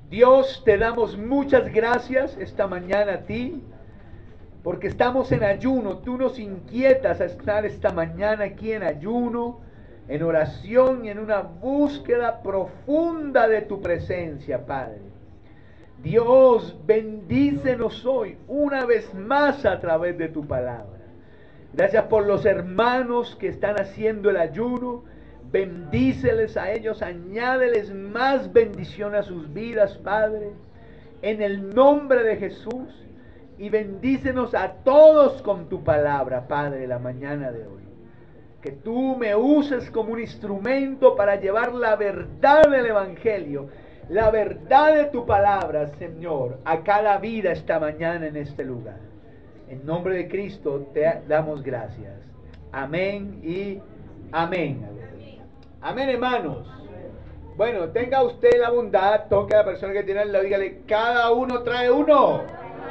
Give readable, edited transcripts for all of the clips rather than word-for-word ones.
Dios, te damos muchas gracias esta mañana a ti, porque estamos en ayuno. Tú nos inquietas a estar esta mañana aquí en ayuno, en oración y en una búsqueda profunda de tu presencia, Padre. Dios, bendícenos hoy una vez más a través de tu palabra. Gracias por los hermanos que están haciendo el ayuno. Bendíceles a ellos, añádeles más bendición a sus vidas, Padre, en el nombre de Jesús. Y bendícenos a todos con tu palabra, Padre, la mañana de hoy. Que tú me uses como un instrumento para llevar la verdad del Evangelio, la verdad de tu palabra, Señor, a cada vida esta mañana en este lugar. En nombre de Cristo te damos gracias. Amén y amén. Amén, hermanos. Bueno, tenga usted la bondad, toque a la persona que tiene al lado, dígale, cada uno trae uno.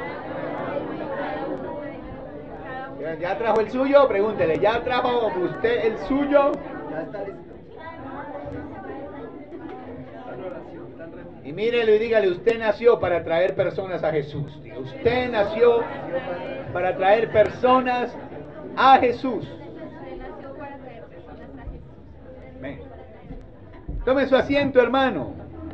¿Ya trajo el suyo? Pregúntele, ¿ya trajo usted el suyo? Ya está listo. Y mírelo y dígale, usted nació para traer personas a Jesús. Usted nació para traer personas a Jesús. Amén. Tome su asiento, hermano.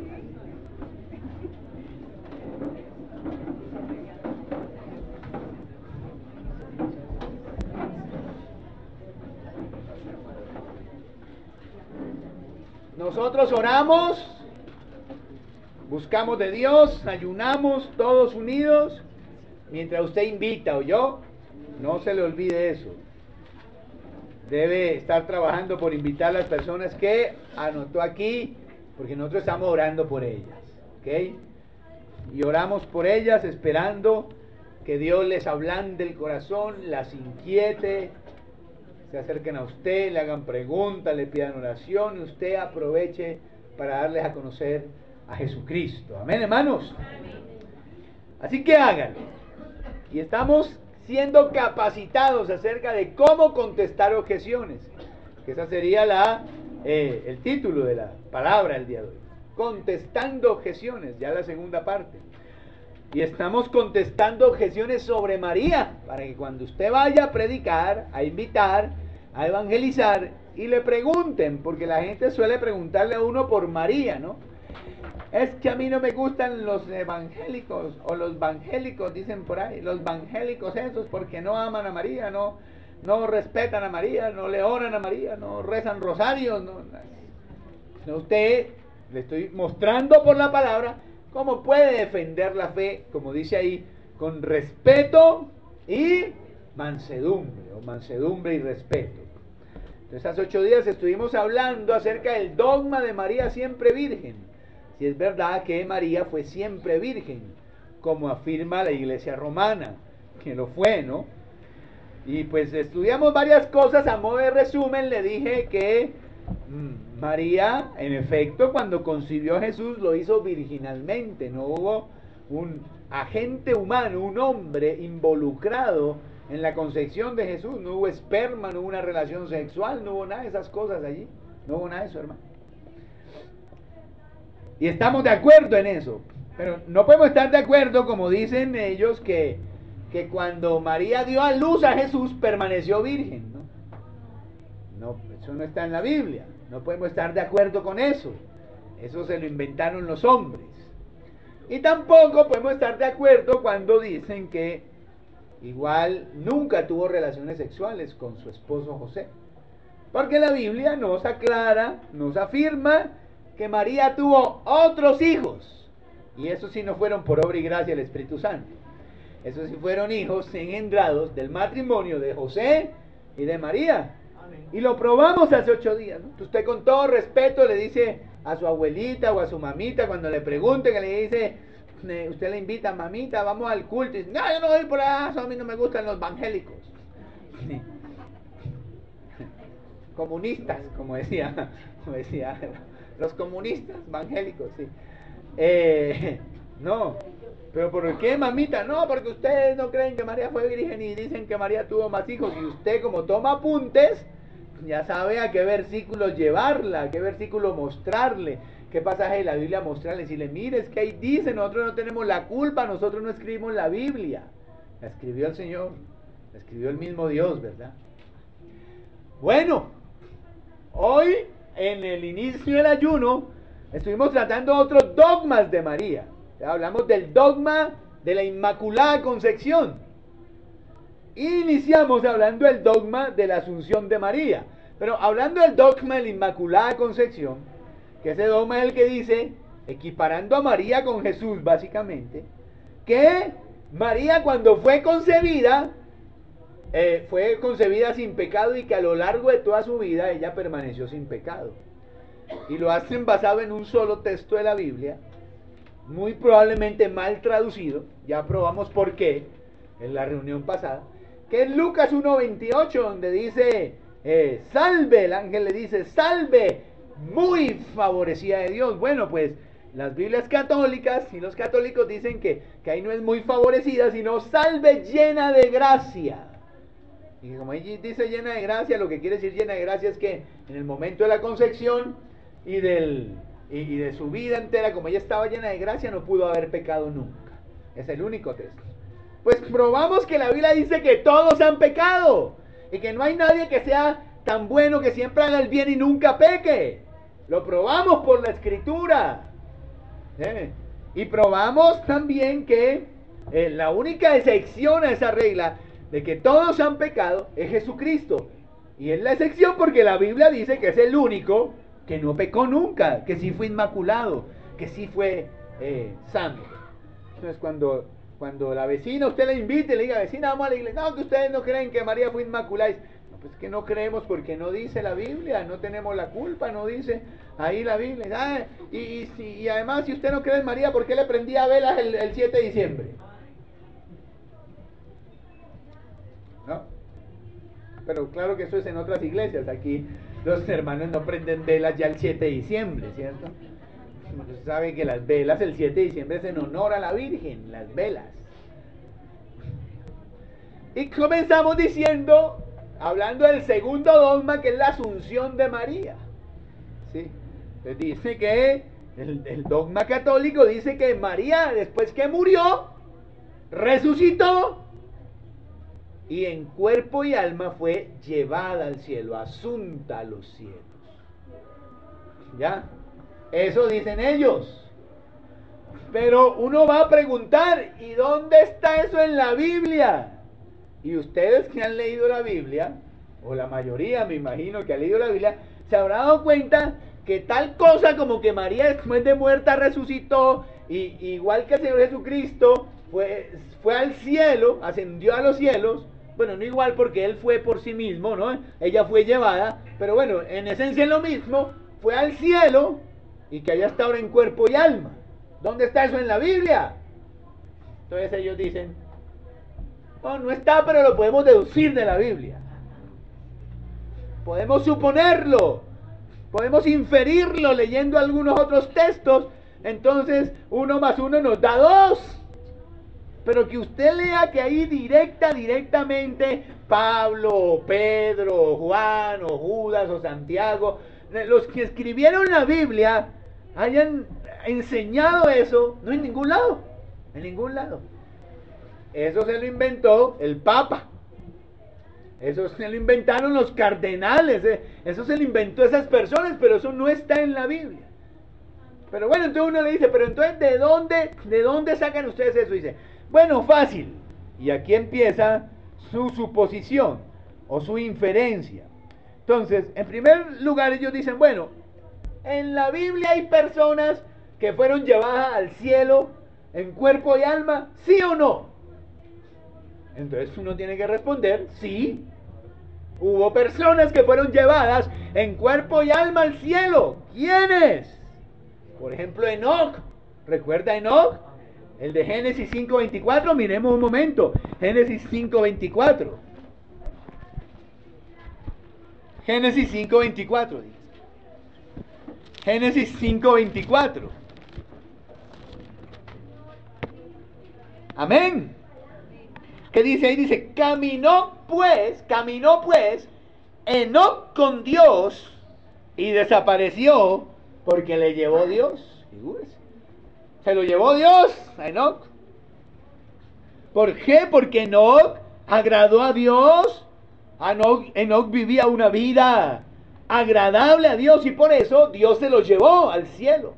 Nosotros oramos, buscamos de Dios, ayunamos todos unidos, mientras usted invita, ¿oyó? No se le olvide eso. Debe estar trabajando por invitar a las personas que anotó aquí, porque nosotros estamos orando por ellas, ¿ok? Y oramos por ellas esperando que Dios les ablande el corazón, las inquiete, se acerquen a usted, le hagan preguntas, le pidan oración, y usted aproveche para darles a conocer a Jesucristo. Amén, hermanos. Amén. Así que háganlo. Y estamos siendo capacitados acerca de cómo contestar objeciones, que esa sería el título de la palabra el día de hoy. Contestando objeciones, ya la segunda parte. Y estamos contestando objeciones sobre María, para que cuando usted vaya a predicar, a invitar, a evangelizar, y le pregunten, porque la gente suele preguntarle a uno por María, ¿no? Es que a mí no me gustan los evangélicos, o los evangélicos, dicen por ahí, los evangélicos esos, porque no aman a María, no respetan a María, no le oran a María, no rezan rosarios, no. Usted, le estoy mostrando por la palabra cómo puede defender la fe, como dice ahí, con respeto y mansedumbre, o mansedumbre y respeto. Entonces, hace 8 días estuvimos hablando acerca del dogma de María siempre virgen. Si es verdad que María fue siempre virgen, como afirma la Iglesia romana, que lo fue, ¿no? Y pues estudiamos varias cosas. A modo de resumen le dije que María, en efecto, cuando concibió a Jesús, lo hizo virginalmente. No hubo un agente humano, un hombre involucrado en la concepción de Jesús. No hubo esperma, no hubo una relación sexual, no hubo nada de esas cosas allí. No hubo nada de eso, hermano. Y estamos de acuerdo en eso. Pero no podemos estar de acuerdo, como dicen ellos, que cuando María dio a luz a Jesús permaneció virgen, ¿no? No, eso no está en la Biblia. No podemos estar de acuerdo con eso. Eso se lo inventaron los hombres. Y tampoco podemos estar de acuerdo cuando dicen que igual nunca tuvo relaciones sexuales con su esposo José. Porque la Biblia nos aclara, nos afirma que María tuvo otros hijos. Y esos sí no fueron por obra y gracia del Espíritu Santo. Esos sí fueron hijos engendrados del matrimonio de José y de María. Amén. Y lo probamos hace 8 días, ¿no? Usted con todo respeto le dice a su abuelita o a su mamita cuando le pregunte, que le dice, usted le invita, mamita, vamos al culto. Y dice, no, yo no voy por allá, a mí no me gustan los evangélicos. Sí. Comunistas, como decía los comunistas evangélicos, sí. No, pero ¿por qué, mamita? No, porque ustedes no creen que María fue virgen y dicen que María tuvo más hijos. Y usted, como toma apuntes, ya sabe a qué versículo llevarla, a qué versículo mostrarle, qué pasaje de la Biblia mostrarle, decirle, mire, es que ahí dice, nosotros no tenemos la culpa, nosotros no escribimos la Biblia, la escribió el Señor, la escribió el mismo Dios, ¿verdad? Bueno, hoy en el inicio del ayuno estuvimos tratando otros dogmas de María. Hablamos del dogma de la Inmaculada Concepción. Iniciamos hablando del dogma de la Asunción de María. Pero hablando del dogma de la Inmaculada Concepción, que ese dogma es el que dice, equiparando a María con Jesús básicamente, que María cuando fue concebida sin pecado y que a lo largo de toda su vida ella permaneció sin pecado. Y lo hacen basado en un solo texto de la Biblia, muy probablemente mal traducido, ya probamos por qué en la reunión pasada, que es Lucas 1:28, donde dice, salve, el ángel le dice, salve, muy favorecida de Dios. Bueno, pues las Biblias católicas y los católicos dicen que ahí no es muy favorecida, sino salve llena de gracia. Y como ahí dice llena de gracia, lo que quiere decir llena de gracia es que en el momento de la concepción y de su vida entera, como ella estaba llena de gracia, no pudo haber pecado nunca. Es el único texto. Pues probamos que la Biblia dice que todos han pecado y que no hay nadie que sea tan bueno que siempre haga el bien y nunca peque. Lo probamos por la Escritura. Y probamos también que la única excepción a esa regla de que todos han pecado es Jesucristo. Y es la excepción porque la Biblia dice que es el único que no pecó nunca, que sí fue inmaculado, que sí fue santo. Entonces cuando la vecina usted le invite y le diga, vecina, vamos a la iglesia, no, que ustedes no creen que María fue inmaculada. No, pues que no creemos porque no dice la Biblia, no tenemos la culpa, no dice ahí la Biblia. Y además, si usted no cree en María, ¿por qué le prendía velas el 7 de diciembre? ¿No? Pero claro que eso es en otras iglesias. Aquí los hermanos no prenden velas ya el 7 de diciembre, ¿cierto? Usted sabe que las velas el 7 de diciembre es en honor a la Virgen, las velas. Y comenzamos diciendo, hablando del segundo dogma, que es la Asunción de María. ¿Sí? Entonces dice que el dogma católico dice que María, después que murió, resucitó y en cuerpo y alma fue llevada al cielo, asunta a los cielos. ¿Ya? Eso dicen ellos. Pero uno va a preguntar, ¿y dónde está eso en la Biblia? Y ustedes que han leído la Biblia, o la mayoría me imagino que ha leído la Biblia, se habrá dado cuenta que tal cosa como que María después de muerta resucitó, y igual que el Señor Jesucristo fue al cielo, ascendió a los cielos. Bueno, no igual porque él fue por sí mismo, ¿no? Ella fue llevada, pero bueno, en esencia es lo mismo, fue al cielo y que allá está ahora en cuerpo y alma. ¿Dónde está eso en la Biblia? Entonces ellos dicen, no está, pero lo podemos deducir de la Biblia. Podemos suponerlo, podemos inferirlo leyendo algunos otros textos, entonces 1 más 1 nos da 2. Pero que usted lea que ahí directamente Pablo, Pedro, Juan, o Judas, o Santiago, los que escribieron la Biblia, hayan enseñado eso, no en ningún lado, en ningún lado. Eso se lo inventó el Papa, eso se lo inventaron los cardenales, eso se lo inventó esas personas, pero eso no está en la Biblia. Pero bueno, entonces uno le dice, pero entonces ¿de dónde sacan ustedes eso? Dice, bueno, fácil. Y aquí empieza su suposición o su inferencia. Entonces, en primer lugar ellos dicen, bueno, en la Biblia hay personas que fueron llevadas al cielo en cuerpo y alma, ¿sí o no? Entonces uno tiene que responder, sí. Hubo personas que fueron llevadas en cuerpo y alma al cielo. ¿Quiénes? Por ejemplo, Enoc. ¿Recuerda Enoc? El de Génesis 5:24, miremos un momento. Génesis 5:24. Génesis 5:24 dice. Génesis 5:24. Amén. ¿Qué dice ahí? Dice, caminó pues Enoc con Dios y desapareció Porque le llevó Dios, figúrese. Se lo llevó Dios a Enoc. ¿Por qué? Porque Enoc agradó a Dios. Enoc vivía una vida agradable a Dios y por eso Dios se lo llevó al cielo.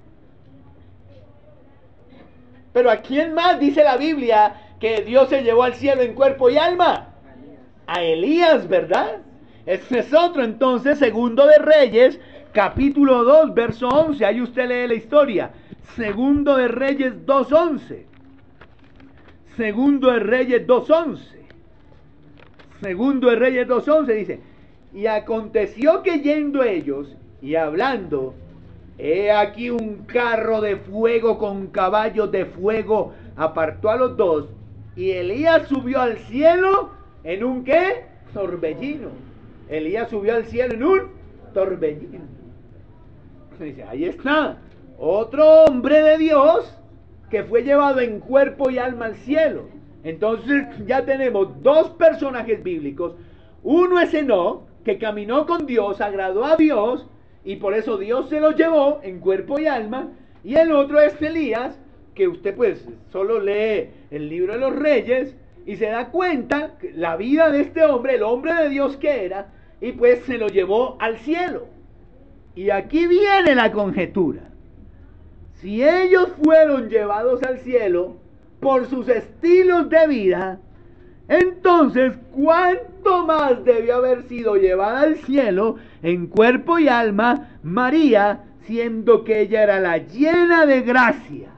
Pero ¿a quién más dice la Biblia que Dios se llevó al cielo en cuerpo y alma? A Elías, ¿verdad? Ese es otro. Entonces, Segundo de Reyes, capítulo 2, verso 11. Ahí usted lee la historia. Segundo de Reyes 2:11. Segundo de Reyes 2:11. Segundo de Reyes 2:11 dice: y aconteció que yendo ellos y hablando, he aquí un carro de fuego con caballos de fuego apartó a los dos, y Elías subió al cielo en un ¿qué? Torbellino. Elías subió al cielo en un torbellino. Dice, ahí está, otro hombre de Dios que fue llevado en cuerpo y alma al cielo. Entonces ya tenemos dos personajes bíblicos. Uno es Enoc, que caminó con Dios, agradó a Dios, y por eso Dios se lo llevó en cuerpo y alma. Y el otro es Elías, que usted pues solo lee el libro de los Reyes y se da cuenta que la vida de este hombre, el hombre de Dios que era, y pues se lo llevó al cielo. Y aquí viene la conjetura. Si ellos fueron llevados al cielo por sus estilos de vida, entonces ¿cuánto más debió haber sido llevada al cielo en cuerpo y alma María, siendo que ella era la llena de gracia,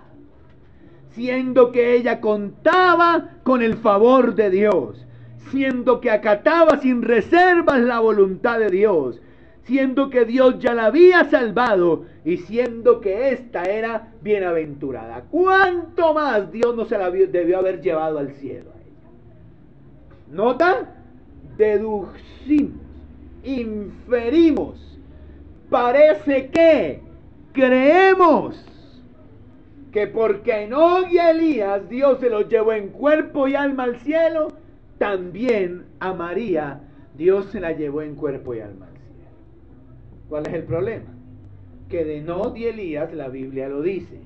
siendo que ella contaba con el favor de Dios, siendo que acataba sin reservas la voluntad de Dios, siendo que Dios ya la había salvado y siendo que ésta era bienaventurada? ¿Cuánto más Dios no se la debió haber llevado al cielo a ella? ¿Nota? Deducimos, inferimos, parece que creemos que porque Enoc y Elías Dios se los llevó en cuerpo y alma al cielo, también a María Dios se la llevó en cuerpo y alma al cielo. ¿Cuál es el problema? Que de Enoc y Elías la Biblia lo dice.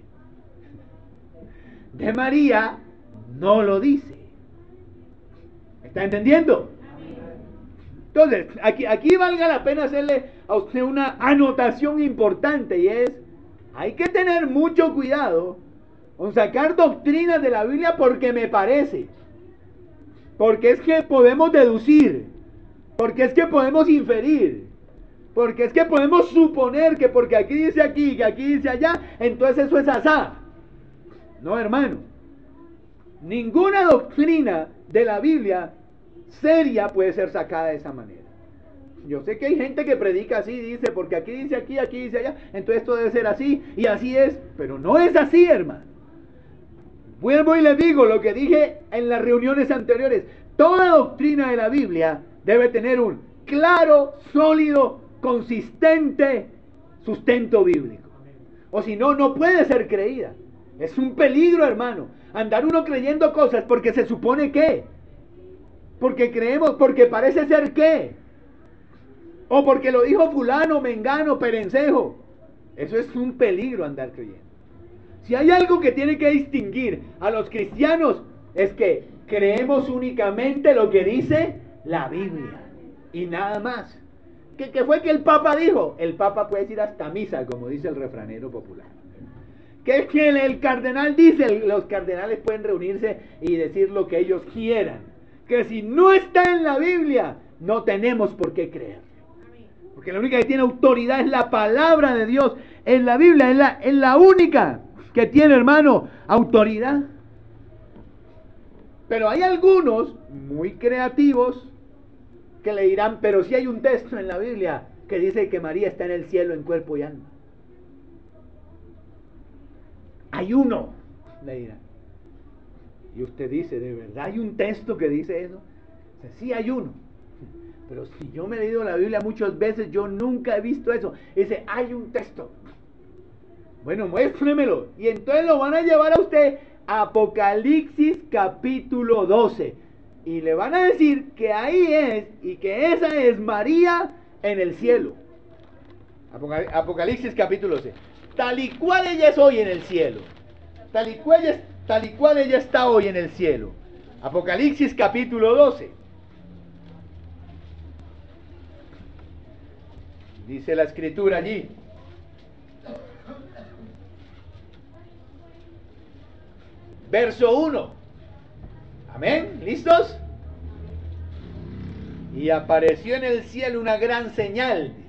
De María no lo dice. ¿Me está entendiendo? Entonces, aquí valga la pena hacerle a usted una anotación importante, y es, hay que tener mucho cuidado con sacar doctrinas de la Biblia porque me parece. Porque es que podemos deducir, porque es que podemos inferir, porque es que podemos suponer que porque aquí dice aquí, que aquí dice allá, entonces eso es asá. No, hermano. Ninguna doctrina de la Biblia seria puede ser sacada de esa manera. Yo sé que hay gente que predica así, dice, porque aquí dice aquí, aquí dice allá, entonces esto debe ser así, y así es, pero no es así, hermano. Vuelvo y le digo lo que dije en las reuniones anteriores: toda doctrina de la Biblia debe tener un claro, sólido, consistente sustento bíblico, o si no, no puede ser creída. Es un peligro, hermano, andar uno creyendo cosas porque se supone que, porque creemos, porque parece ser que, o porque lo dijo fulano, mengano, perencejo. Eso es un peligro, andar creyendo. Si hay algo que tiene que distinguir a los cristianos, es que creemos únicamente lo que dice la Biblia y nada más. ¿Qué fue que el Papa dijo? El Papa puede ir hasta misa, como dice el refranero popular. ¿Qué es que el cardenal dice? Los cardenales pueden reunirse y decir lo que ellos quieran. Que si no está en la Biblia, no tenemos por qué creer. Porque la única que tiene autoridad es la palabra de Dios. En la Biblia es la única que tiene, hermano, autoridad. Pero hay algunos muy creativos que le dirán, pero si hay un texto en la Biblia que dice que María está en el cielo en cuerpo y alma. Hay uno, le dirán. Y usted dice, ¿de verdad hay un texto que dice eso? Sí, hay uno. Pero si yo me he leído la Biblia muchas veces, yo nunca he visto eso. Dice, hay un texto. Bueno, muéstremelo. Y entonces lo van a llevar a usted a Apocalipsis capítulo 12. Y le van a decir que ahí es, y que esa es María en el cielo. Apocalipsis capítulo 12. tal y cual ella es hoy en el cielo. Tal y cual ella está hoy en el cielo. Apocalipsis capítulo 12. Dice la escritura allí. Verso 1. Amén. ¿Listos? Y apareció en el cielo una gran señal. Dice,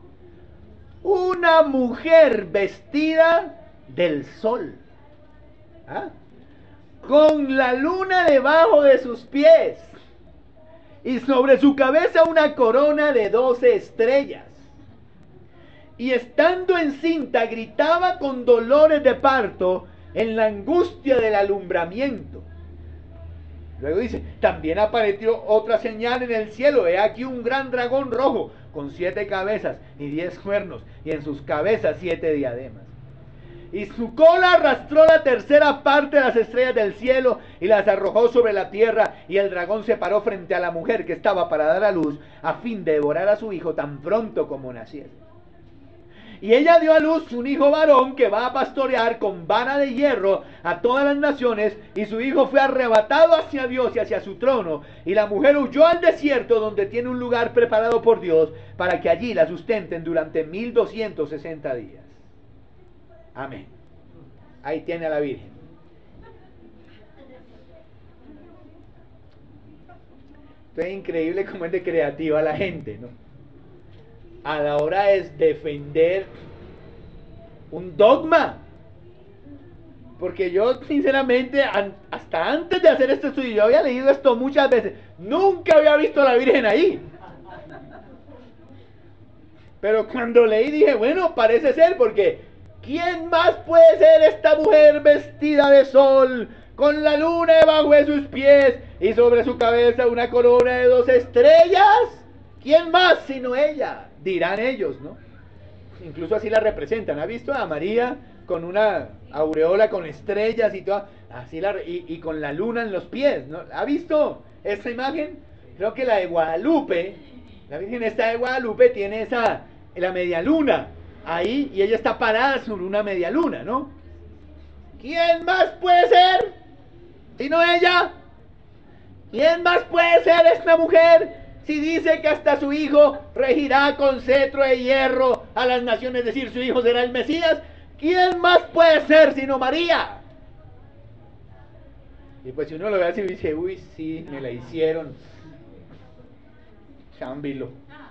una mujer vestida del sol. ¿Ah? Con la luna debajo de sus pies. Y sobre su cabeza una corona de 12 estrellas. Y estando encinta gritaba con dolores de parto en la angustia del alumbramiento. Luego dice, también apareció otra señal en el cielo. He aquí un gran dragón rojo con 7 cabezas y 10 cuernos, y en sus cabezas 7 diademas. Y su cola arrastró la tercera parte de las estrellas del cielo y las arrojó sobre la tierra, y el dragón se paró frente a la mujer que estaba para dar a luz, a fin de devorar a su hijo tan pronto como naciese. Y ella dio a luz un hijo varón que va a pastorear con vara de hierro a todas las naciones, y su hijo fue arrebatado hacia Dios y hacia su trono, y la mujer huyó al desierto donde tiene un lugar preparado por Dios para que allí la sustenten durante 1260 días. Amén. Ahí tiene a la Virgen. Esto es increíble cómo es de creativa la gente, ¿no? A la hora es defender un dogma. Porque yo sinceramente, hasta antes de hacer este estudio, yo había leído esto muchas veces, nunca había visto a la Virgen ahí. Pero cuando leí dije, bueno, parece ser, porque ¿quién más puede ser esta mujer vestida de sol, con la luna debajo de sus pies y sobre su cabeza una corona de 12 estrellas? ¿Quién más sino ella? Dirán ellos, ¿no? Incluso así la representan. ¿Ha visto a María con una aureola con estrellas y toda, así y con la luna en los pies, ¿no? ¿Ha visto esta imagen? Creo que la de Guadalupe, la Virgen esta de Guadalupe tiene la media luna ahí, y ella está parada sobre una media luna, ¿no? ¿Quién más puede ser sino ella? ¿Quién más puede ser esta mujer si dice que hasta su hijo regirá con cetro de hierro a las naciones, es decir, su hijo será el Mesías? ¿Quién más puede ser sino María? Y pues si uno lo ve así dice, uy, sí, me la hicieron. Chámbilo.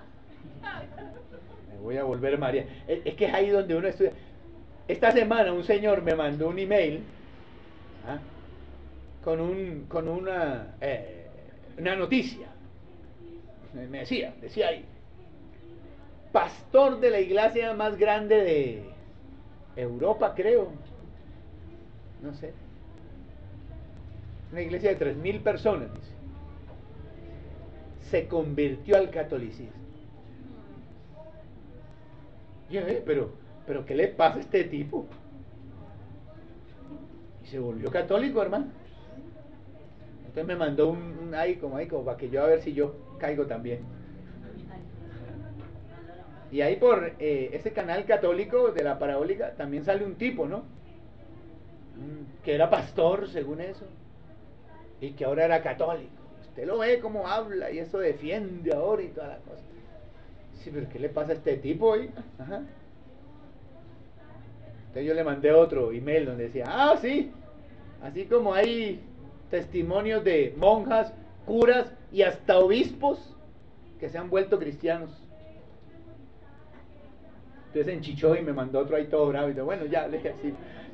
Me voy a volver María. Es que es ahí donde uno estudia. Esta semana un señor me mandó un email, ¿ah?, con una noticia. Me decía ahí, pastor de la iglesia más grande de Europa, creo, no sé, una iglesia de 3000 personas, dice, se convirtió al catolicismo. Y yo, pero ¿qué le pasa a este tipo? Y se volvió católico, hermano. Entonces me mandó un ahí como para que yo a ver si yo caigo también. Y ahí por ese canal católico de la parabólica también sale un tipo, ¿no? Que era pastor, según eso, y que ahora era católico. Usted lo ve cómo habla y eso defiende ahora y toda la cosa. Sí, pero ¿qué le pasa a este tipo hoy? Ajá. Entonces yo le mandé otro email donde decía, sí, así como hay testimonios de monjas, curas y hasta obispos que se han vuelto cristianos. Entonces enchichó y me mandó otro ahí todo bravo y dice, bueno, ya, le dije así.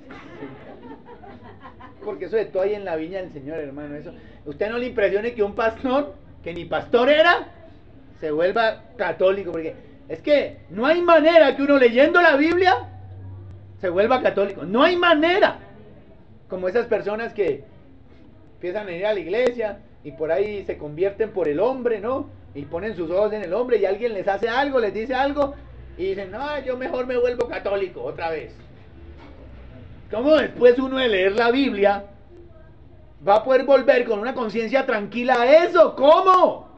Porque eso de todo ahí en la viña del Señor, hermano, eso. Usted no le impresione que un pastor, que ni pastor era, se vuelva católico, porque es que no hay manera que uno leyendo la Biblia se vuelva católico. No hay manera. Como esas personas que empiezan a ir a la iglesia y por ahí se convierten por el hombre, ¿no? Y ponen sus ojos en el hombre y alguien les hace algo, les dice algo y dicen, no, yo mejor me vuelvo católico otra vez. ¿Cómo después uno de leer la Biblia va a poder volver con una conciencia tranquila a eso? ¿Cómo?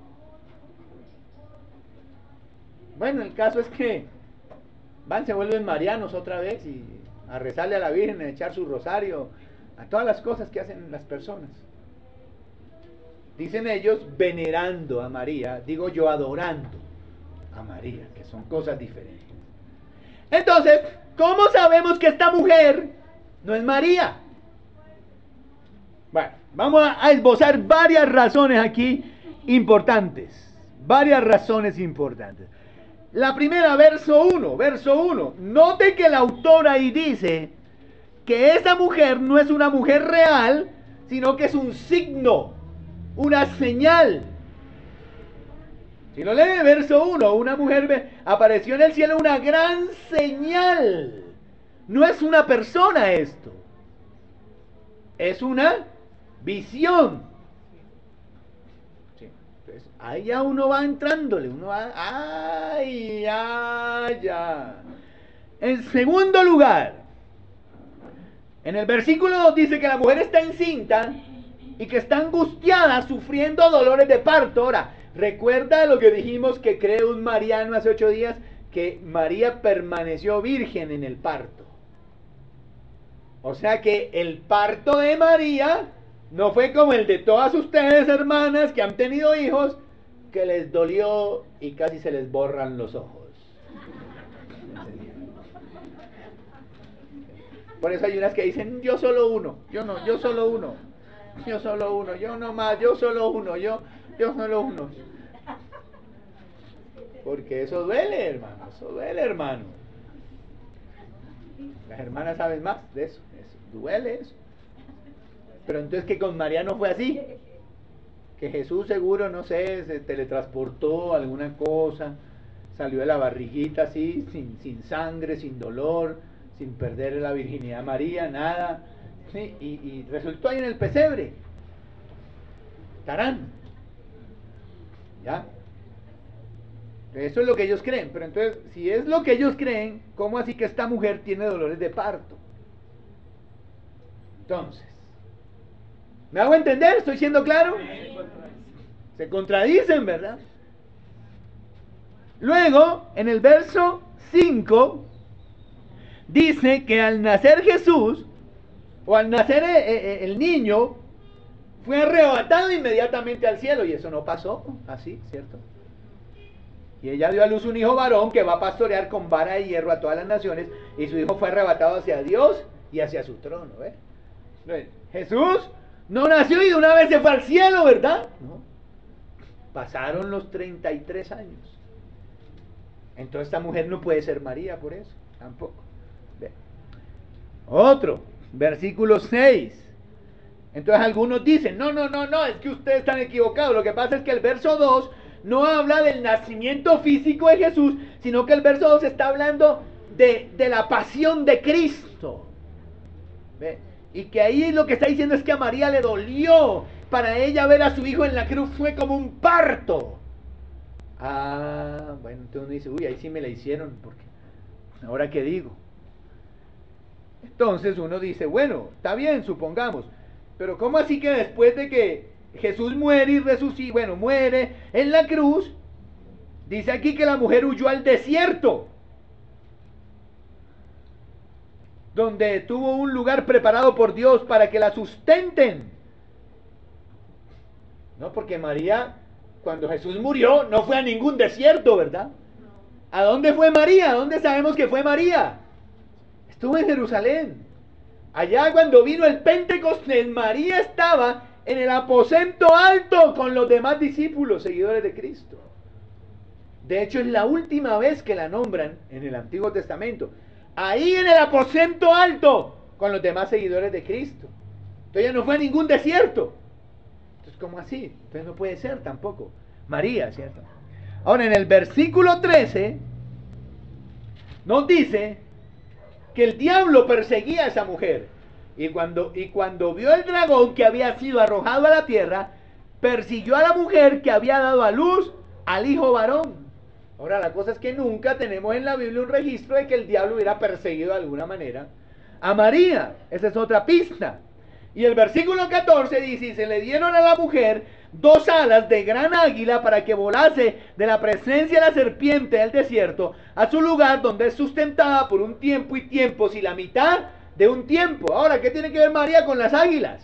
Bueno, el caso es que se vuelven marianos otra vez y a rezarle a la Virgen, a echar su rosario, a todas las cosas que hacen las personas. Dicen ellos venerando a María, digo yo adorando a María, que son cosas diferentes. Entonces, ¿cómo sabemos que esta mujer no es María? Bueno, vamos a esbozar varias razones aquí importantes. Varias razones importantes. La primera, verso 1. Note que el autor ahí dice que esa mujer no es una mujer real, sino que es un signo, una señal. Si lo lee, verso 1, una mujer apareció en el cielo, una gran señal. No es una persona esto, es una visión. Sí. Entonces, ahí ya uno va entrándole, uno va, ay, ya. En segundo lugar, en el versículo 2 dice que la mujer está encinta y que está angustiada, sufriendo dolores de parto. Ahora, recuerda lo que dijimos que cree un mariano hace 8 días, que María permaneció virgen en el parto. O sea que el parto de María no fue como el de todas ustedes, hermanas, que han tenido hijos, que les dolió y casi se les borran los ojos. Por eso hay unas que dicen, yo solo uno, yo no, yo solo uno, yo solo uno, yo no más, yo solo uno, yo solo uno. Porque eso duele, hermano, eso duele, hermano. Las hermanas saben más de eso, duele eso. Pero entonces que con María no fue así, que Jesús seguro, no sé, se teletransportó alguna cosa, salió de la barriguita así, sin sangre, sin dolor, sin perder la virginidad María, nada, ¿sí? Y resultó ahí en el pesebre, tarán, ¿ya? Eso es lo que ellos creen. Pero entonces, si es lo que ellos creen, ¿cómo así que esta mujer tiene dolores de parto? Entonces, ¿me hago entender? ¿Estoy siendo claro? Se contradicen, ¿verdad? Luego, en el verso 5, dice que al nacer Jesús, o al nacer el niño, fue arrebatado inmediatamente al cielo. Y eso no pasó así, ¿cierto? Y ella dio a luz un hijo varón que va a pastorear con vara de hierro a todas las naciones, y su hijo fue arrebatado hacia Dios y hacia su trono, ¿ves? Jesús no nació y de una vez se fue al cielo, ¿verdad? No. Pasaron los 33 años. Entonces esta mujer no puede ser María por eso, tampoco. ¿Ve? Otro, versículo 6. Entonces algunos dicen, no, es que ustedes están equivocados. Lo que pasa es que el verso 2 no habla del nacimiento físico de Jesús, sino que el verso 2 está hablando de la pasión de Cristo. ¿Ve? Y que ahí lo que está diciendo es que a María le dolió. Para ella ver a su hijo en la cruz fue como un parto. Ah, bueno, entonces uno dice, uy, ahí sí me la hicieron, porque ahora qué digo. Entonces uno dice, bueno, está bien, supongamos, pero ¿cómo así que después de que Jesús muere y resucita, bueno, muere en la cruz, dice aquí que la mujer huyó al desierto, donde tuvo un lugar preparado por Dios para que la sustenten? No, porque María, cuando Jesús murió, no fue a ningún desierto, ¿verdad? ¿A dónde fue María? ¿A dónde sabemos que fue María? Estuvo en Jerusalén. Allá cuando vino el Pentecostés, María estaba en el aposento alto con los demás discípulos, seguidores de Cristo. De hecho, es la última vez que la nombran en el Antiguo Testamento. Ahí en el aposento alto con los demás seguidores de Cristo. Entonces ella no fue a ningún desierto. Entonces, ¿cómo así? Entonces no puede ser tampoco María, ¿cierto? Ahora, en el versículo 13 nos dice que el diablo perseguía a esa mujer. Y cuando vio el dragón que había sido arrojado a la tierra, persiguió a la mujer que había dado a luz al hijo varón. Ahora, la cosa es que nunca tenemos en la Biblia un registro de que el diablo hubiera perseguido de alguna manera a María. Esa es otra pista. Y el versículo 14 dice, y se le dieron a la mujer 2 alas de gran águila para que volase de la presencia de la serpiente del desierto a su lugar donde es sustentada por un tiempo y tiempos y la mitad de un tiempo. Ahora, ¿qué tiene que ver María con las águilas?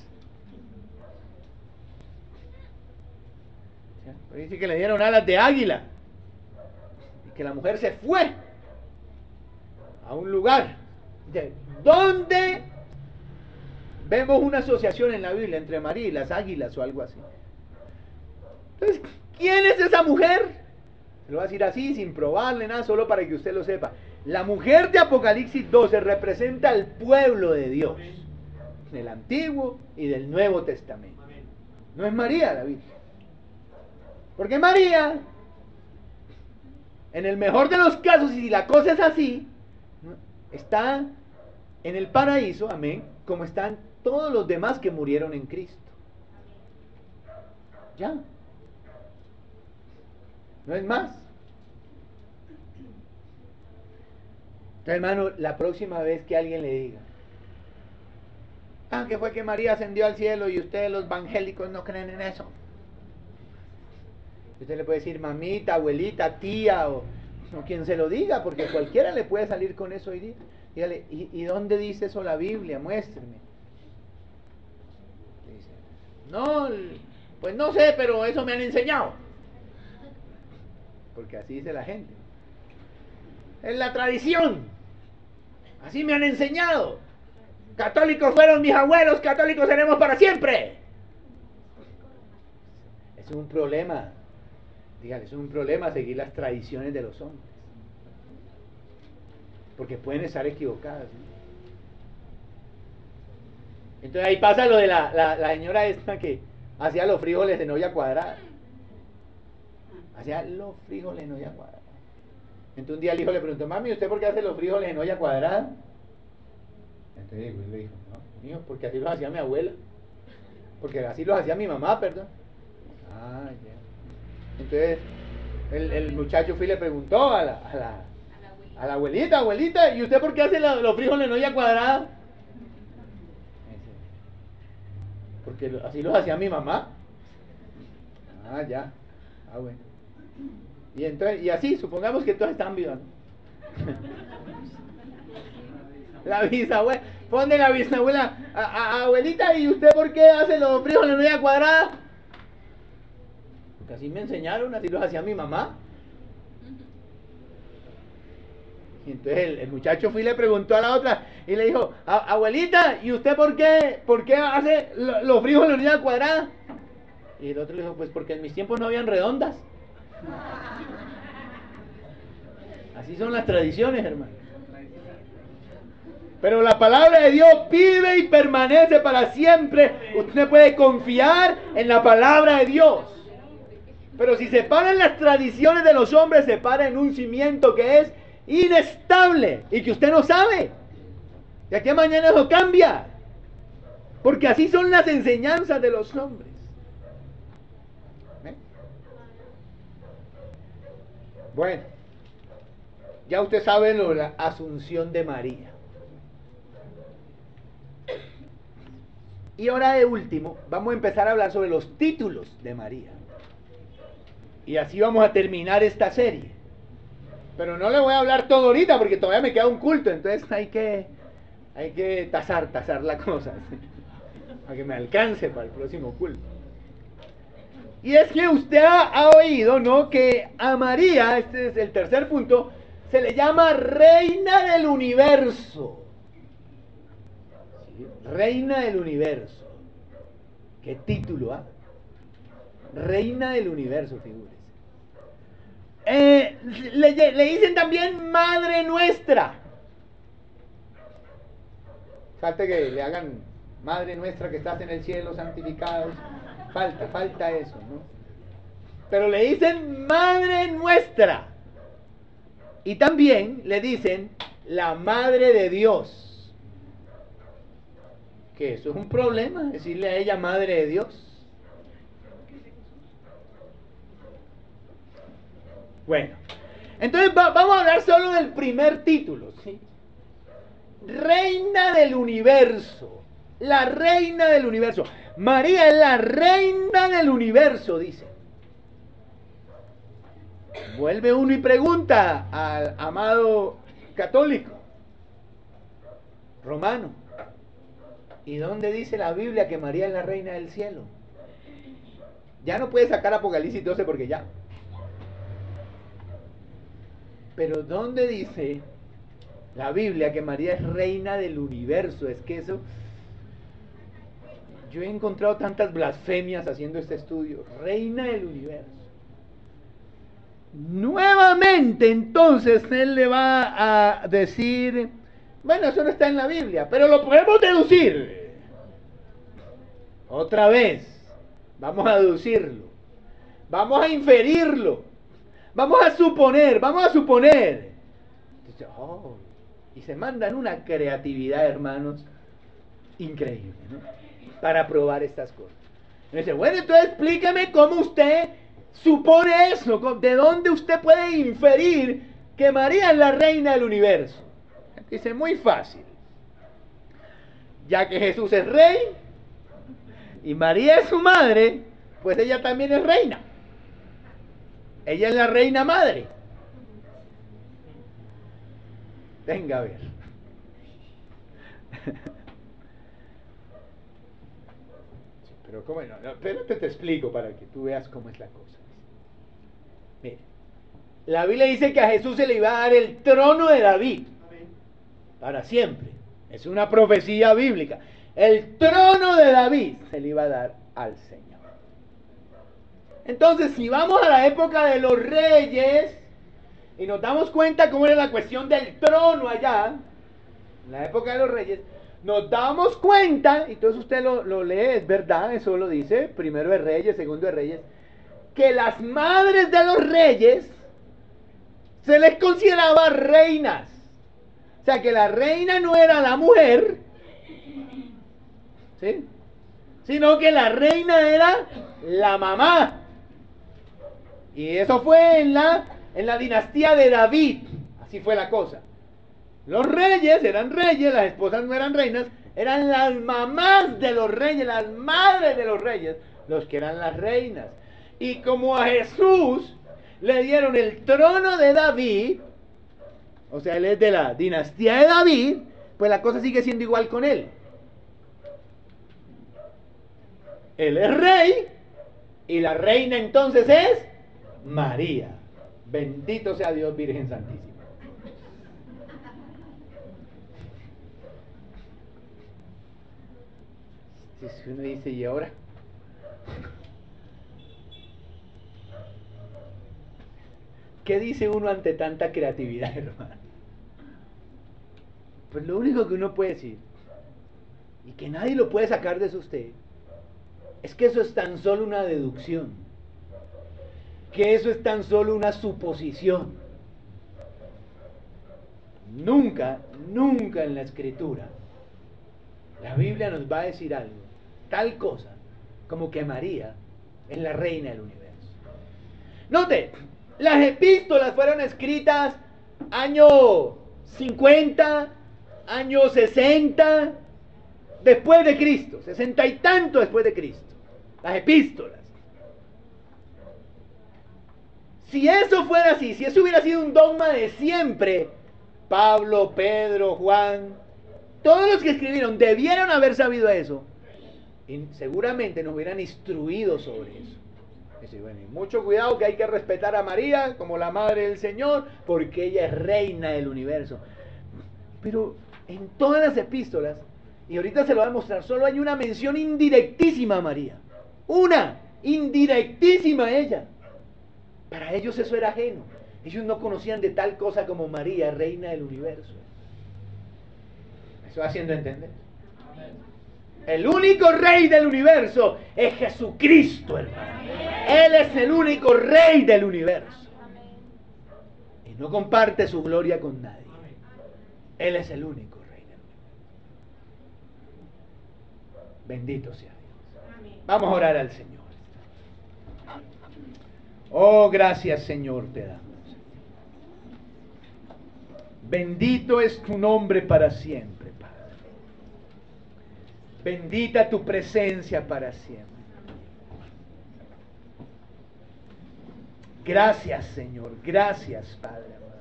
Dice que le dieron alas de águila y que la mujer se fue a un lugar de donde vemos una asociación en la Biblia entre María y las águilas o algo así. Entonces, ¿quién es esa mujer? Se lo voy a decir así, sin probarle nada, solo para que usted lo sepa. La mujer de Apocalipsis 12 representa al pueblo de Dios, del Antiguo y del Nuevo Testamento. No es María la Biblia. Porque María, en el mejor de los casos, y si la cosa es así, está en el paraíso, amén, como están todos los demás que murieron en Cristo. Ya. No es más. Entonces, hermano, la próxima vez que alguien le diga, que fue que María ascendió al cielo y ustedes los evangélicos no creen en eso. Usted le puede decir mamita, abuelita, tía o quien se lo diga, porque cualquiera le puede salir con eso hoy día. Dígale, ¿y dónde dice eso la Biblia? Muéstreme. Dice, no, pues no sé, pero eso me han enseñado. Porque así dice la gente. Es la tradición. Así me han enseñado. Católicos fueron mis abuelos, católicos seremos para siempre. Es un problema. Dígale, es un problema seguir las tradiciones de los hombres. Porque pueden estar equivocadas, ¿no? Entonces ahí pasa lo de la señora esta que hacía los frijoles en olla cuadrada. Hacía los frijoles en olla cuadrada. Entonces un día el hijo le preguntó, mami, ¿usted por qué hace los frijoles en olla cuadrada? Entonces él le dijo, no, hijo, porque así los hacía mi abuela. Porque así los hacía mi mamá, perdón. Ah, ya. Entonces el muchacho fue y le preguntó a la abuelita, ¿y usted por qué hace los frijoles en olla cuadrada? Porque así los hacía mi mamá. Ah, ya. Ah, bueno. Y entonces, y así, supongamos que todos están vivos, ¿no? La bisabuela, pone la bisabuela, abuelita, ¿y usted por qué hace los frijoles en olla cuadrada? Porque así me enseñaron, así los hacía mi mamá. Y entonces el muchacho fue y le preguntó a la otra y le dijo, abuelita, ¿y usted por qué hace los frijoles en olla cuadrada? Y el otro le dijo, pues porque en mis tiempos no habían redondas. Así son las tradiciones, hermano. Pero la palabra de Dios vive y permanece para siempre. Usted puede confiar en la palabra de Dios. Pero si se paran las tradiciones de los hombres, se para en un cimiento que es inestable y que usted no sabe. De aquí a mañana eso cambia. Porque así son las enseñanzas de los hombres. ¿Eh? Bueno, ya usted sabe lo de la asunción de María. Y ahora de último, vamos a empezar a hablar sobre los títulos de María. Y así vamos a terminar esta serie. Pero no le voy a hablar todo ahorita porque todavía me queda un culto. Entonces hay que tasar la cosa, ¿sí? Para que me alcance para el próximo culto. Y es que usted ha oído, ¿no? Que a María, este es el tercer punto, se le llama Reina del Universo. ¿Sí? Reina del Universo. ¿Qué título, ah? Reina del Universo, figúrese. Le dicen también Madre Nuestra. Falta que le hagan Madre Nuestra que estás en el cielo, santificado. Falta eso, ¿no? Pero le dicen Madre Nuestra. Y también le dicen la Madre de Dios. Que eso es un problema, decirle a ella Madre de Dios. Bueno, entonces vamos a hablar solo del primer título, ¿sí? Reina del Universo, la reina del universo. María es la reina del universo, dice. Vuelve uno y pregunta al amado católico, romano, ¿y dónde dice la Biblia que María es la reina del cielo? Ya no puede sacar Apocalipsis 12 porque ya. Pero ¿dónde dice la Biblia que María es reina del universo? Es que eso... Yo he encontrado tantas blasfemias haciendo este estudio. Reina del universo. Nuevamente, entonces, él le va a decir, bueno, eso no está en la Biblia, pero lo podemos deducir. Otra vez, vamos a deducirlo. Vamos a inferirlo. Vamos a suponer. Oh, y se mandan una creatividad, hermanos, increíble, ¿no? Para probar estas cosas. Y dice, bueno, entonces explíqueme cómo usted supone eso, de dónde usted puede inferir que María es la reina del universo. Dice, muy fácil. Ya que Jesús es rey y María es su madre, pues ella también es reina. Ella es la reina madre. Venga a ver. Pero cómo no, espérate, te explico para que tú veas cómo es la cosa. Mire, la Biblia dice que a Jesús se le iba a dar el trono de David para siempre. Es una profecía bíblica. El trono de David se le iba a dar al Señor. Entonces, si vamos a la época de los reyes y nos damos cuenta cómo era la cuestión del trono allá, en la época de los reyes, nos damos cuenta, y entonces usted lo lee, es verdad, eso lo dice, primero de Reyes, segundo de Reyes, que las madres de los reyes se les consideraba reinas. O sea que la reina no era la mujer, ¿sí? Sino que la reina era la mamá. Y eso fue en la dinastía de David. Así fue la cosa. Los reyes eran reyes, las esposas no eran reinas, eran las mamás de los reyes, las madres de los reyes, los que eran las reinas. Y como a Jesús le dieron el trono de David, o sea, él es de la dinastía de David, pues la cosa sigue siendo igual con él. Él es rey y la reina entonces es María. Bendito sea Dios, Virgen Santísima. Si uno dice, ¿y ahora? ¿Qué dice uno ante tanta creatividad, hermano? Pues lo único que uno puede decir, y que nadie lo puede sacar de usted, es que eso es tan solo una deducción, que eso es tan solo una suposición. Nunca en la Escritura la Biblia nos va a decir algo, tal cosa, como que María es la reina del universo. Note, las epístolas fueron escritas año 50, año 60 después de Cristo, 60 y tanto después de Cristo. Las epístolas. Si eso fuera así, si eso hubiera sido un dogma de siempre, Pablo, Pedro, Juan, todos los que escribieron debieron haber sabido eso y seguramente nos hubieran instruido sobre eso. Dice, bueno, y mucho cuidado que hay que respetar a María como la madre del Señor porque ella es reina del universo. Pero en todas las epístolas, y ahorita se lo voy a mostrar, solo hay una mención indirectísima a María. Una, indirectísima a ella. Para ellos eso era ajeno. Ellos no conocían de tal cosa como María, reina del universo. ¿Me estoy haciendo entender? El único rey del universo es Jesucristo, hermano. Él es el único rey del universo. Y no comparte su gloria con nadie. Él es el único rey del universo. Bendito sea Dios. Vamos a orar al Señor. Oh, gracias, Señor, te damos. Bendito es tu nombre para siempre, Padre. Bendita tu presencia para siempre. Gracias, Señor. Gracias, Padre amado,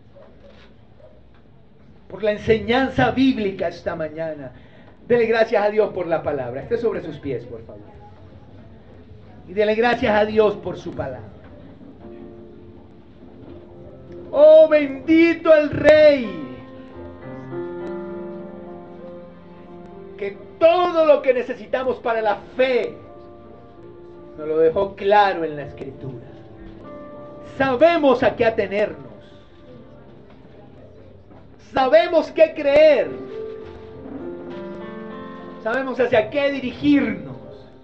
por la enseñanza bíblica esta mañana. Dele gracias a Dios por la palabra. Esté sobre sus pies, por favor. Y dele gracias a Dios por su palabra. Oh, bendito el Rey, que todo lo que necesitamos para la fe nos lo dejó claro en la Escritura. Sabemos a qué atenernos. Sabemos qué creer. Sabemos hacia qué dirigirnos.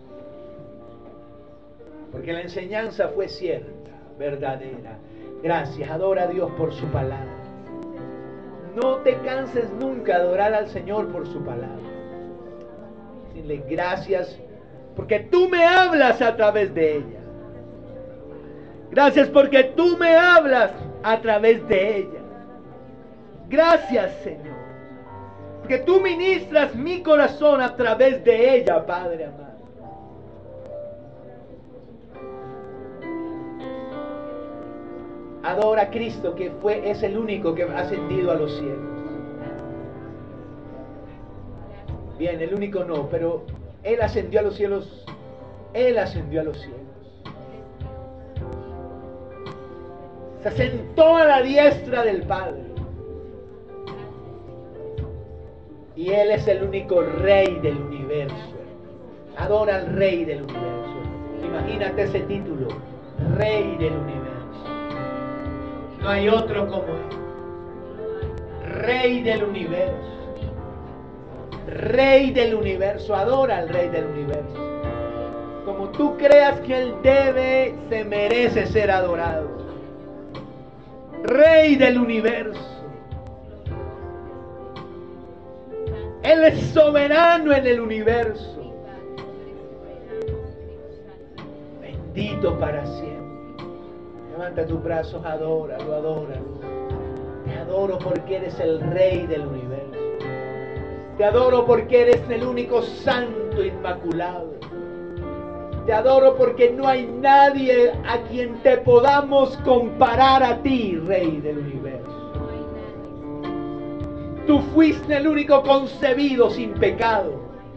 Porque la enseñanza fue cierta, verdadera. Gracias, adora a Dios por su palabra. No te canses nunca de adorar al Señor por su palabra. Dile gracias porque tú me hablas a través de ella. Gracias porque tú me hablas a través de ella. Gracias, Señor, porque tú ministras mi corazón a través de ella, Padre amado. Adora a Cristo, que es el único que ha ascendido a los cielos. Bien, el único no, pero Él ascendió a los cielos. Él ascendió a los cielos. Se sentó a la diestra del Padre. Y Él es el único Rey del universo. Adora al Rey del universo. Imagínate ese título, Rey del universo. No hay otro como Él. Rey del universo. Rey del universo. Adora al Rey del universo. Como tú creas que Él se merece ser adorado. Rey del universo. Él es soberano en el universo. Bendito para siempre. Levanta tus brazos, adóralo, adóralo. Te adoro porque eres el Rey del universo. Te adoro porque eres el único santo inmaculado. Te adoro porque no hay nadie a quien te podamos comparar a ti, Rey del universo. Tú fuiste el único concebido sin pecado.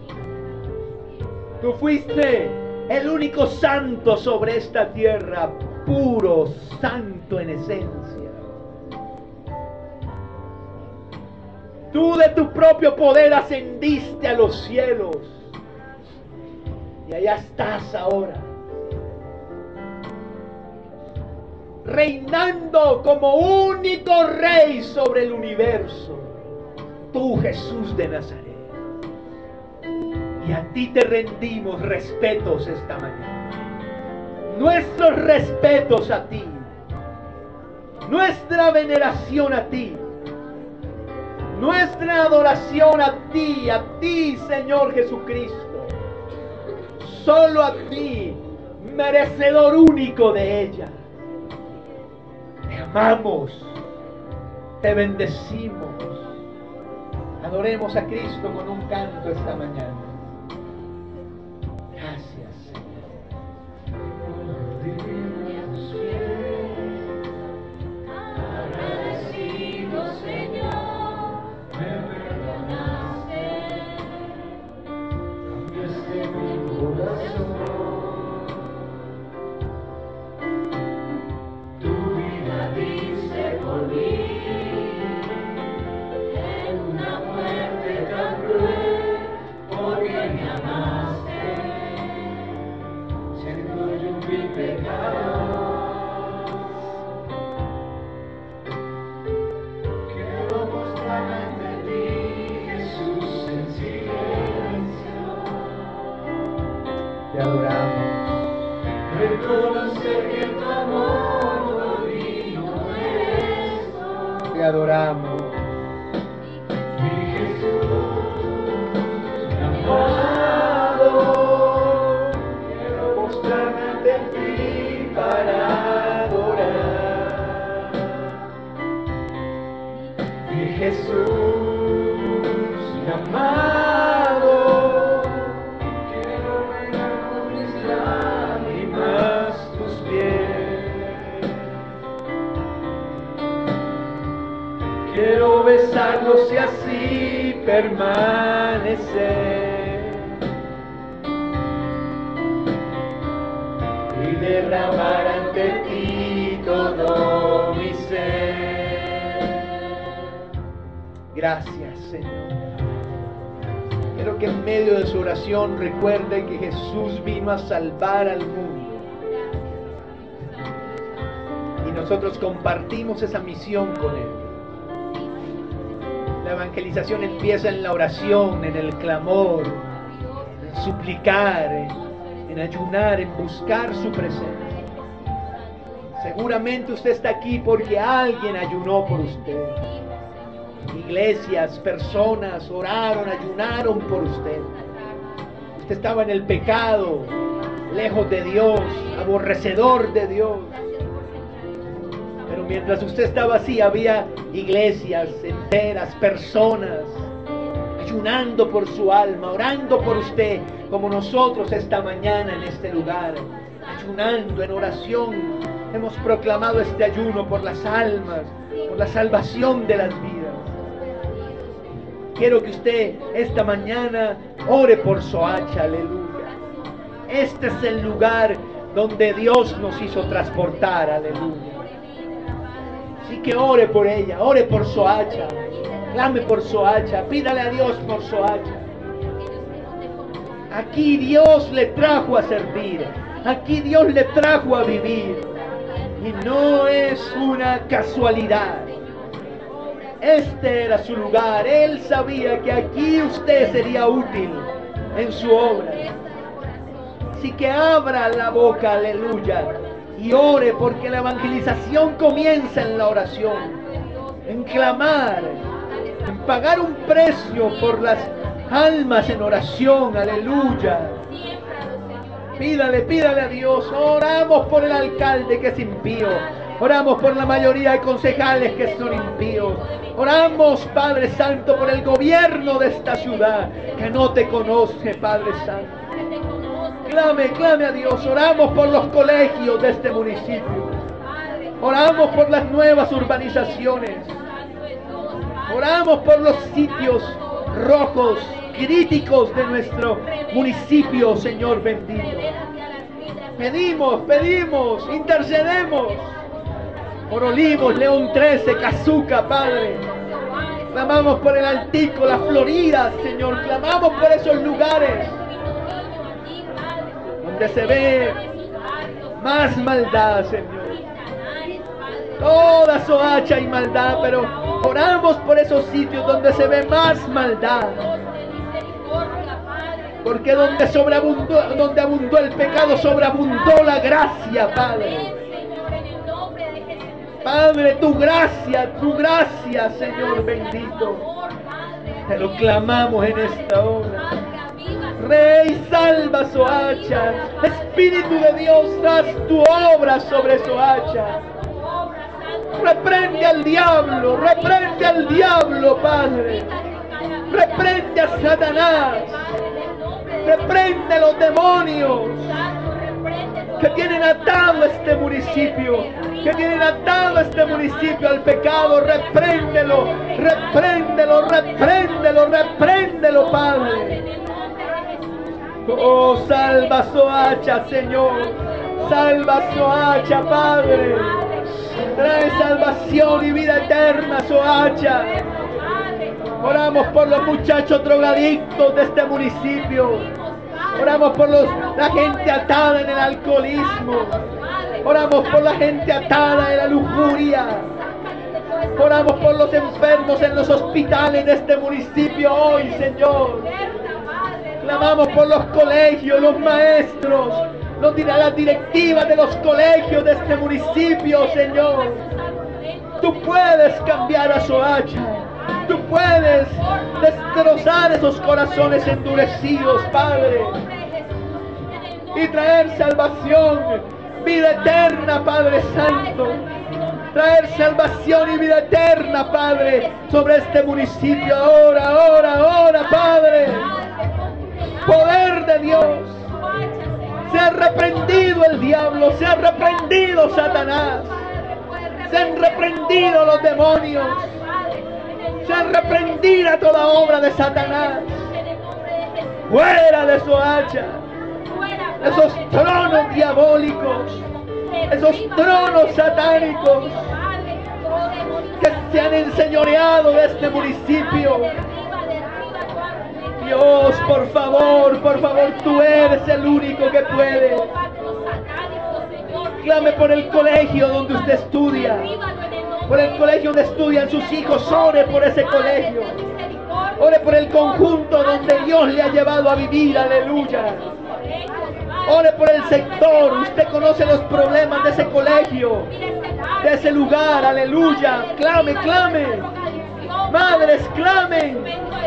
Tú fuiste el único santo sobre esta tierra, puro, santo en esencia. Tú de tu propio poder ascendiste a los cielos. Y allá estás ahora, reinando como único Rey sobre el universo. Tú, Jesús de Nazaret. Y a ti te rendimos respetos esta mañana. Nuestros respetos a ti. Nuestra veneración a ti. Nuestra adoración a ti, Señor Jesucristo. Solo a ti, merecedor único de ella. Te amamos. Te bendecimos. Adoremos a Cristo con un canto esta mañana. Gracias, Agradecido, Señor, me perdonaste, cambiaste mi corazón. Tu vida diste por mí. Porque me amaste, siendo yo mi pecador. Quiero mostrar ante ti, Jesús, en silencio. te adoramos. Reconocer que tu amor divino es. Te adoramos. Quiero mostrarme ante ti para adorar. Mi Jesús, mi amado, besarlos y así permanecer. Y derramar ante ti todo mi ser. Gracias, Señor. Quiero que en medio de su oración recuerde que Jesús vino a salvar al mundo. Y nosotros compartimos esa misión con Él. La evangelización empieza en la oración, en el clamor, en suplicar, en ayunar, en buscar su presencia. Seguramente usted está aquí porque alguien ayunó por usted. Iglesias, personas oraron, ayunaron por usted. Usted estaba en el pecado, lejos de Dios, aborrecedor de Dios. Pero mientras usted estaba así, había iglesias enteras, personas ayunando por su alma, orando por usted, como nosotros esta mañana en este lugar, ayunando en oración. Hemos proclamado este ayuno por las almas, por la salvación de las vidas. Quiero que usted esta mañana ore por Soacha, aleluya. Este es el lugar donde Dios nos hizo transportar, aleluya. Así que ore por ella, ore por Soacha, clame por Soacha, pídale a Dios por Soacha. Aquí Dios le trajo a servir, aquí Dios le trajo a vivir. Y no es una casualidad. Este era su lugar. Él sabía que aquí usted sería útil en su obra. Así que abra la boca, aleluya, y ore, porque la evangelización comienza en la oración, en clamar, en pagar un precio por las almas en oración, aleluya. Pídale a Dios. Oramos por el alcalde que es impío. Oramos por la mayoría de concejales que son impíos. Oramos, Padre Santo, por el gobierno de esta ciudad que no te conoce, Padre Santo. Clame a Dios. Oramos por los colegios de este municipio. Oramos por las nuevas urbanizaciones. Oramos por los sitios rojos, críticos de nuestro municipio, Señor bendito. Pedimos, intercedemos por Olivos, León 13, Cazuca, Padre. Clamamos por el Altico, la Florida, Señor. Clamamos por esos lugares donde se ve más maldad, Señor. Toda Soacha y maldad, pero oramos por esos sitios donde se ve más maldad. Porque donde abundó el pecado, sobreabundó la gracia, Padre. Padre, tu gracia, Señor bendito. Te lo clamamos en esta hora. Rey, salva Soacha. Espíritu de Dios, haz tu obra sobre Soacha. Reprende al diablo, Padre. Reprende a Satanás. Reprende a los demonios que tienen atado este municipio, al pecado. Repréndelo, Padre. Oh, salva Soacha, Señor. Salva Soacha, Padre. Trae salvación y vida eterna a Soacha. Oramos por los muchachos drogadictos de este municipio. Oramos por la gente atada en el alcoholismo. Oramos por la gente atada en la lujuria. Oramos por los enfermos en los hospitales de este municipio hoy, Señor. Clamamos por los colegios, los maestros, las directivas de los colegios de este municipio, Señor. Tú puedes cambiar a Soacha. Tú puedes destrozar esos corazones endurecidos, Padre, y traer salvación, vida eterna, Padre Santo. Traer salvación y vida eterna, Padre, sobre este municipio. Ahora, Padre. Poder de Dios. Sea reprendido el diablo, sea reprendido Satanás, sean reprendidos los demonios. Sea reprendida toda obra de Satanás. Fuera de su hacha. Esos tronos diabólicos. Esos tronos satánicos que se han enseñoreado de este municipio. Dios, por favor, tú eres el único que puede. Clame por el colegio donde usted estudia, por el colegio donde estudian sus hijos. Ore por ese colegio. Ore por el conjunto donde Dios le ha llevado a vivir. Aleluya. Ore por el sector. Usted conoce los problemas de ese colegio, de ese lugar. Aleluya. Clame, clame. Madres, clamen.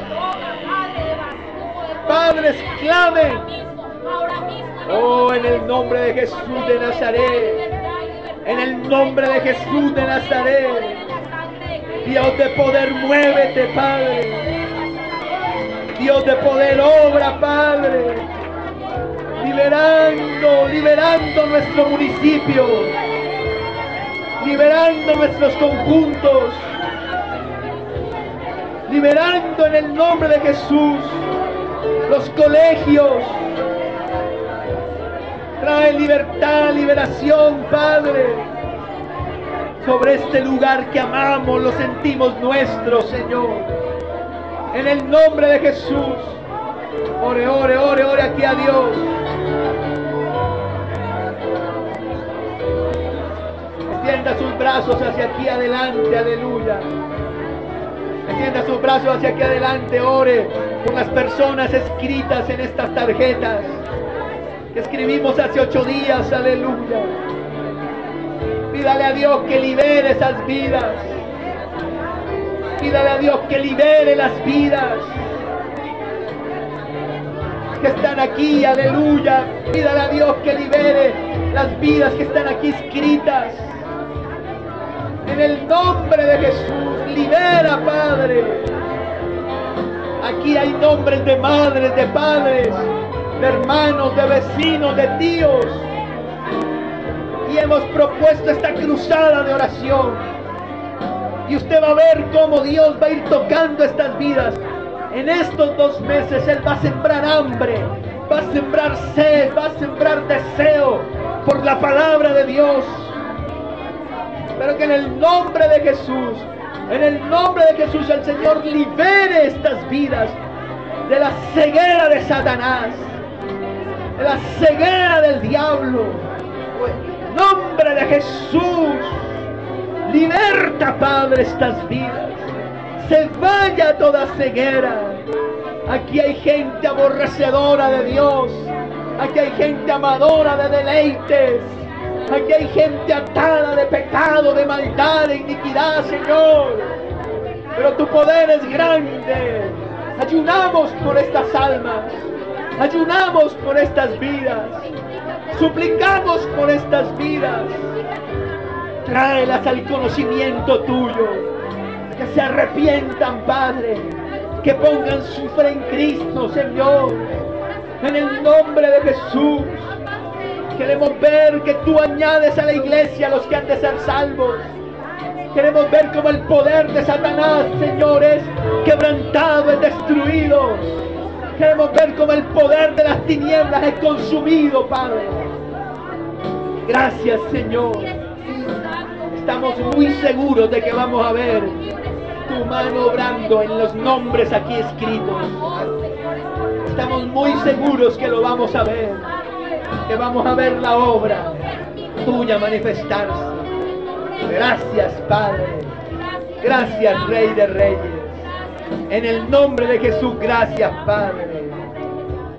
Padres, clamen. Oh, en el nombre de Jesús de Nazaret. En el nombre de Jesús de Nazaret. Dios de poder, muévete, Padre. Dios de poder, obra, Padre. Liberando nuestro municipio. Liberando nuestros conjuntos. Liberando en el nombre de Jesús los colegios. Trae libertad, liberación, Padre, sobre este lugar que amamos, lo sentimos nuestro, Señor. En el nombre de Jesús. Ore, ore, ore, ore aquí a Dios. Extienda sus brazos hacia aquí adelante, aleluya. Extienda sus brazos hacia aquí adelante, ore por las personas escritas en estas tarjetas que escribimos hace 8 días, aleluya. Pídale a Dios que libere esas vidas. Pídale a Dios que libere las vidas que están aquí, aleluya. Pídale a Dios que libere las vidas que están aquí escritas. En el nombre de Jesús, libera, Padre. Aquí hay nombres de madres, de padres, de hermanos, de vecinos, de tíos. Y hemos propuesto esta cruzada de oración. Y usted va a ver cómo Dios va a ir tocando estas vidas. En estos 2 meses Él va a sembrar hambre, va a sembrar sed, va a sembrar deseo por la palabra de Dios. Pero que en el nombre de Jesús, el Señor libere estas vidas de la ceguera de Satanás, de la ceguera del diablo. En nombre de Jesús, liberta, Padre, estas vidas. Se vaya toda ceguera. Aquí hay gente aborrecedora de Dios. Aquí hay gente amadora de deleites. Aquí hay gente atada de pecado, de maldad, de iniquidad, Señor. Pero tu poder es grande. Ayunamos por estas almas. Ayunamos por estas vidas. Suplicamos por estas vidas. Tráelas al conocimiento tuyo. Que se arrepientan, Padre. Que pongan su fe en Cristo, Señor. En el nombre de Jesús. Queremos ver que tú añades a la iglesia a los que han de ser salvos. Queremos ver cómo el poder de Satanás, Señor, es quebrantado, es destruido. Queremos ver cómo el poder de las tinieblas es consumido, Padre. Gracias, Señor. Estamos muy seguros de que vamos a ver tu mano obrando en los nombres aquí escritos. Estamos muy seguros que lo vamos a ver. Que vamos a ver la obra tuya manifestarse. Gracias, Padre. Gracias, Rey de Reyes. En el nombre de Jesús, gracias, Padre.